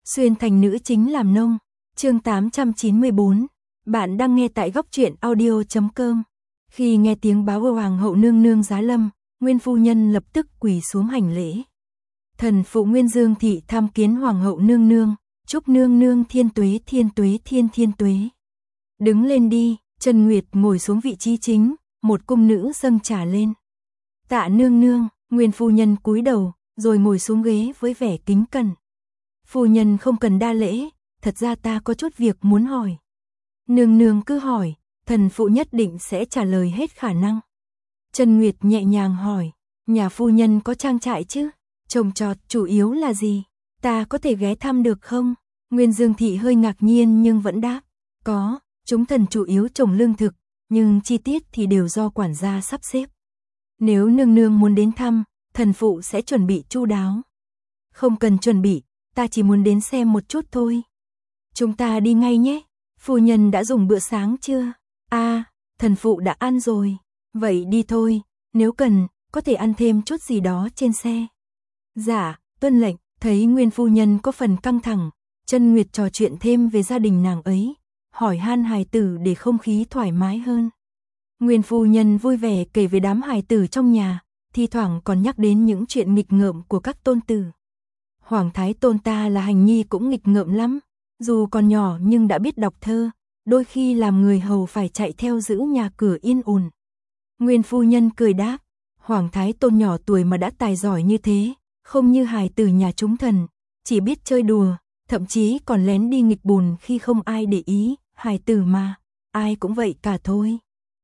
Xuyên thành nữ chính làm nông. Chương 894. Bạn đang nghe tại góc truyện audio.com. Khi nghe tiếng báo hoàng hậu nương nương giá lâm, Nguyên phu nhân lập tức quỳ xuống hành lễ. Thần phụ Nguyên Dương thị tham kiến hoàng hậu nương nương, chúc nương nương thiên tuế thiên tuế. Đứng lên đi. Trần Nguyệt ngồi xuống vị trí chính, một cung nữ dâng trà lên. Tạ nương nương. Nguyên phu nhân cúi đầu, rồi ngồi xuống ghế với vẻ kính cẩn. Phu nhân không cần đa lễ, thật ra ta có chút việc muốn hỏi. Nương nương cứ hỏi, thần phụ nhất định sẽ trả lời hết khả năng. Trần Nguyệt nhẹ nhàng hỏi, nhà phu nhân có trang trại chứ? Trồng trọt chủ yếu là gì? Ta có thể ghé thăm được không? Nguyên Dương thị hơi ngạc nhiên nhưng vẫn đáp, có, chúng thần chủ yếu trồng lương thực, nhưng chi tiết thì đều do quản gia sắp xếp. Nếu nương nương muốn đến thăm, thần phụ sẽ chuẩn bị chu đáo. Không cần chuẩn bị, ta chỉ muốn đến xem một chút thôi. Chúng ta đi ngay nhé. Phu nhân đã dùng bữa sáng chưa? Thần phụ đã ăn rồi. Vậy đi thôi, nếu cần, có thể ăn thêm chút gì đó trên xe. Dạ, tuân lệnh. Thấy Nguyên phu nhân có phần căng thẳng, Trân Nguyệt trò chuyện thêm về gia đình nàng ấy, hỏi han hài tử để không khí thoải mái hơn. Nguyên phu nhân vui vẻ kể về đám hài tử trong nhà, thi thoảng còn nhắc đến những chuyện nghịch ngợm của các tôn tử. Hoàng thái tôn ta là Hành Nhi cũng nghịch ngợm lắm, dù còn nhỏ nhưng đã biết đọc thơ, đôi khi làm người hầu phải chạy theo giữ nhà cửa yên ổn. Nguyên phu nhân cười đáp, Hoàng thái tôn nhỏ tuổi mà đã tài giỏi như thế, không như hài tử nhà chúng thần, chỉ biết chơi đùa, thậm chí còn lén đi nghịch bùn khi không ai để ý, hài tử mà, ai cũng vậy cả thôi.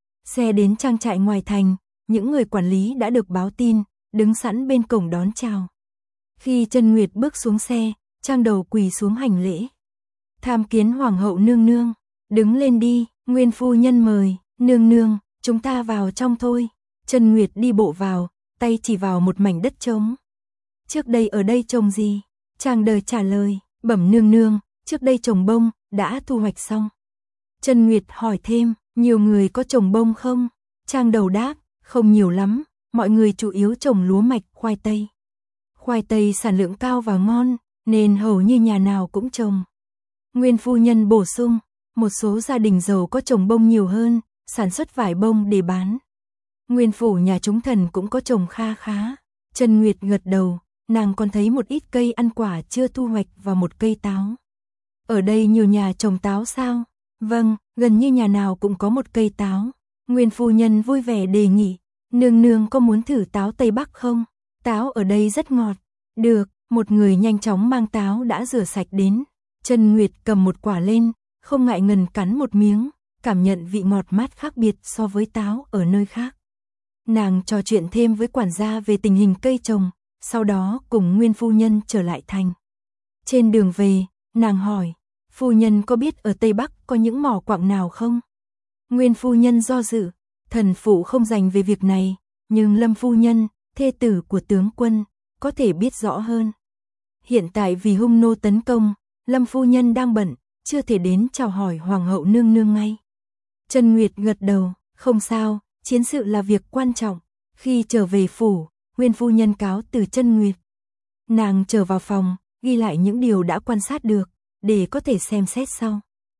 Xe đến trang trại ngoài thành, những người quản lý đã được báo tin, đứng sẵn bên cổng đón chào. Khi Trân Nguyệt bước xuống xe, trang đầu quỳ xuống hành lễ. Tham kiến hoàng hậu nương nương, đứng lên đi. Nguyên phu nhân mời, nương nương, chúng ta vào trong thôi. Trân Nguyệt đi bộ vào, tay chỉ vào một mảnh đất trống. Trước đây ở đây trồng gì? Trang đời trả lời, bẩm nương nương, trước đây trồng bông, đã thu hoạch xong. Trân Nguyệt hỏi thêm, nhiều người có trồng bông không? Trang đầu đáp, không nhiều lắm, mọi người chủ yếu trồng lúa mạch, khoai tây. Khoai tây sản lượng cao và ngon, nên hầu như nhà nào cũng trồng. Nguyên phu nhân bổ sung, một số gia đình giàu có trồng bông nhiều hơn, sản xuất vải bông để bán. Nguyên phủ nhà chúng thần cũng có trồng kha khá. Trân Nguyệt gật đầu, nàng còn thấy một ít cây ăn quả chưa thu hoạch và một cây táo. Ở đây nhiều nhà trồng táo sao? Vâng, gần như nhà nào cũng có một cây táo. Nguyên phu nhân vui vẻ đề nghị, nương nương có muốn thử táo Tây Bắc không? Táo ở đây rất ngọt. Được, một người nhanh chóng mang táo đã rửa sạch đến. Trân Nguyệt cầm một quả lên, không ngại ngần cắn một miếng, cảm nhận vị ngọt mát khác biệt so với táo ở nơi khác. Nàng trò chuyện thêm với quản gia về tình hình cây trồng, sau đó cùng Nguyên phu nhân trở lại thành. Trên đường về, nàng hỏi, phu nhân có biết ở Tây Bắc có những mỏ quặng nào không? Nguyên phu nhân do dự, thần phụ không dành về việc này, nhưng Lâm phu nhân, thê tử của tướng quân, có thể biết rõ hơn. Hiện tại vì hung nô tấn công, Lâm phu nhân đang bận, chưa thể đến chào hỏi hoàng hậu nương nương ngay. Trân Nguyệt gật đầu, không sao, chiến sự là việc quan trọng. Khi trở về phủ, Nguyên phu nhân cáo từ Trân Nguyệt. Nàng trở vào phòng, ghi lại những điều đã quan sát được, để có thể xem xét sau.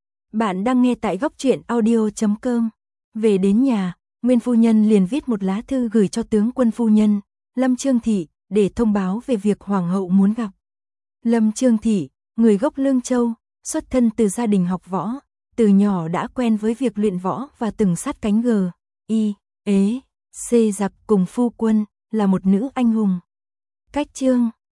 Bạn đang nghe tại góc truyện audio.com. Về đến nhà, Nguyên phu nhân liền viết một lá thư gửi cho tướng quân phu nhân, Lâm Trương Thị, để thông báo về việc hoàng hậu muốn gặp. Lâm Trương Thị, người gốc Lương Châu, xuất thân từ gia đình học võ, từ nhỏ đã quen với việc luyện võ và từng sát cánh C giặc cùng phu quân, là một nữ anh hùng. Cách chương